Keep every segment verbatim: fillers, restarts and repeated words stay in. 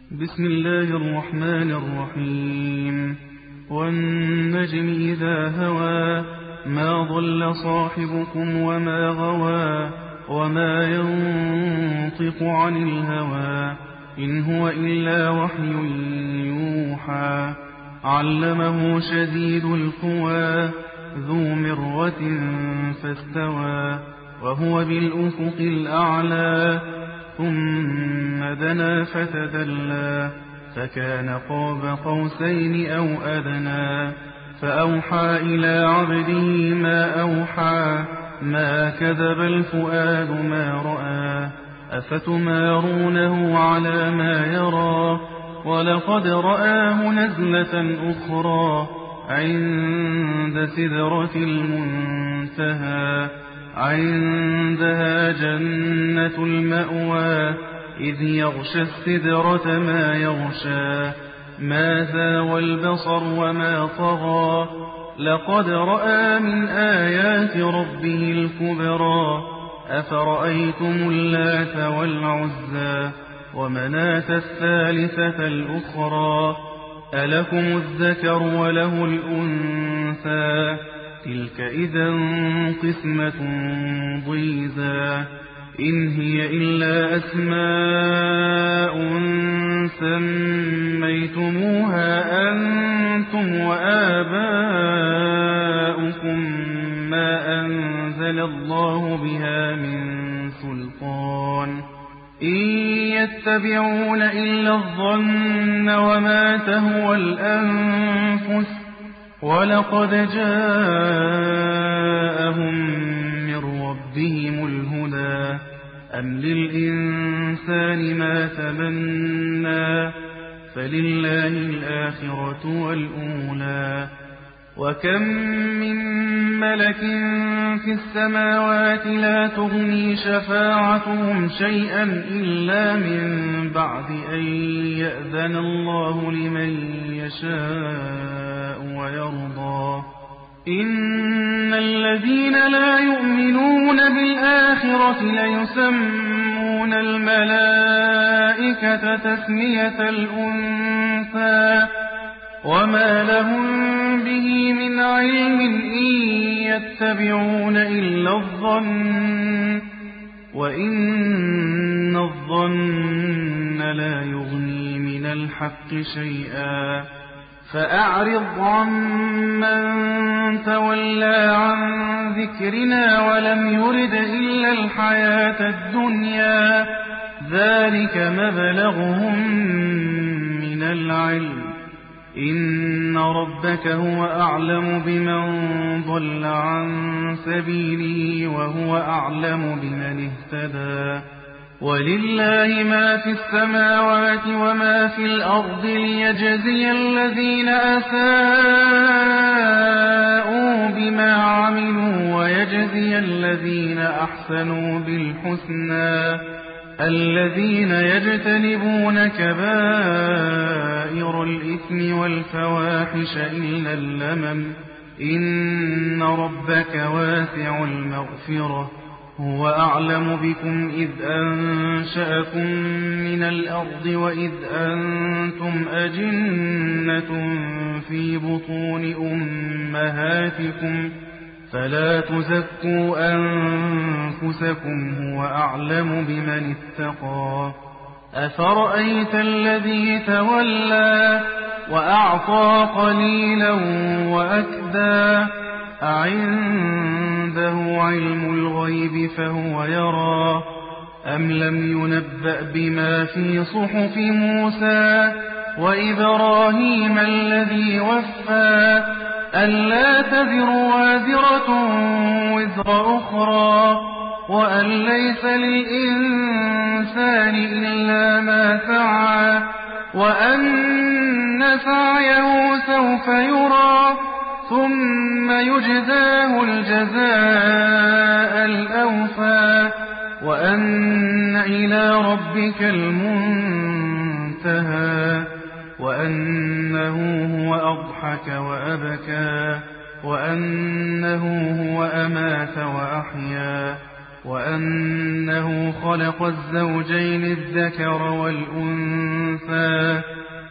بسم الله الرحمن الرحيم. والنجم إذا هوى ما ضل صاحبكم وما غوى وما ينطق عن الهوى إن هو إلا وحي يوحى. علمه شديد القوى ذو مرة فاستوى وهو بالأفق الأعلى ثم دنا فتدلى فكان قاب قوسين أو أدنى فأوحى إلى عبده ما أوحى ما كذب الفؤاد ما رأى أفتمارونه على ما يرى ولقد رآه نزلة أخرى عند سدرة المنتهى عندها جنة المأوى إذ يغشى السدرة ما يغشى ما زاوى البصر وما طغى لقد رأى من آيات ربه الكبرى أفرأيتم اللات والعزى ومناة الثالثة الأخرى ألكم الذكر وله الأنثى تلك إذا قسمة ضيزى إن هي إلا أسماء سميتموها أنتم وآباؤكم ما أنزل الله بها من سلطان إن يتبعون إلا الظن وما تهوى الأنفس ولقد جاءهم من ربهم الهدى أم للإنسان ما تمنى فلله الآخرة والأولى وكم من ملك في السماوات لا تغني شفاعتهم شيئا إلا من بعد أن يأذن الله لمن يشاء ويرضى إن الذين لا يؤمنون بالآخرة ليسمون الملائكة تسمية الأنثى وما لهم به من علم إن يتبعون إلا الظن وإن الظن لا يغني من الحق شيئا فأعرض عمن تولى عن ذكرنا ولم يرد إلا الحياة الدنيا ذلك مبلغهم من العلم إن ربك هو أعلم بمن ضل عن سبيله وهو أعلم بمن اهتدى ولله ما في السماوات وما في الأرض ليجزي الذين أساءوا بما عملوا ويجزي الذين أحسنوا بالحسنى الذين يجتنبون كبائر الإثم والفواحش إلا اللمم إن ربك واسع المغفرة هو أعلم بكم إذ أنشأكم من الأرض وإذ أنتم أجنة في بطون أمهاتكم فلا تزكوا أنفسكم هو أعلم بمن اتقى أفرأيت الذي تولى وأعطى قليلا وأكدى أعنده علم الغيب فهو يرى أم لم ينبأ بما في صحف موسى وإبراهيم الذي وفى ألا تذر وازرة وزر أخرى وأن ليس للإنسان إلا ما سعى وأن سعيه سوف يرى ثم يجزاه الجزاء الأوفى وأن إلى ربك المنتهى وأنه هو أضحك وأبكى وأنه هو أمات وأحيا وأنه خلق الزوجين الذكر والأنثى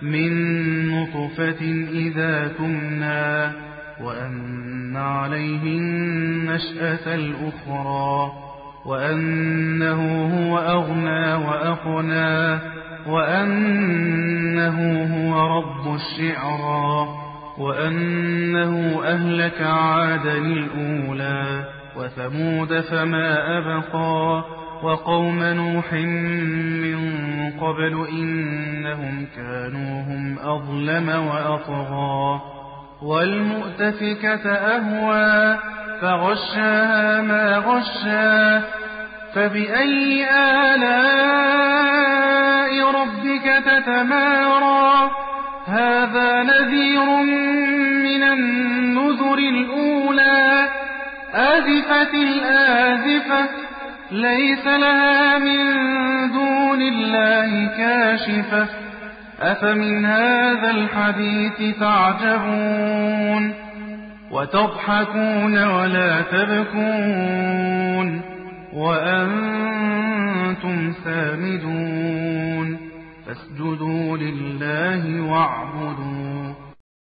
من نطفة إذا تمنى وأن عليه النشأة الأخرى وأنه هو أغنى وأقنى وأنه هو رب الشعرى وأنه أهلك عادا الأولى وثمود فما أبقى وقوم نوح من قبل إنهم كانوا هم أظلم وأطغى والمؤتفكة أهوى فغشاها ما غشا فبأي آلاء ربك تتمارى هذا نذير من النذر الأولى آزفت الآزفة ليس لها من دون الله كاشفة أفمن هذا الحديث تعجبون وتضحكون ولا تبكون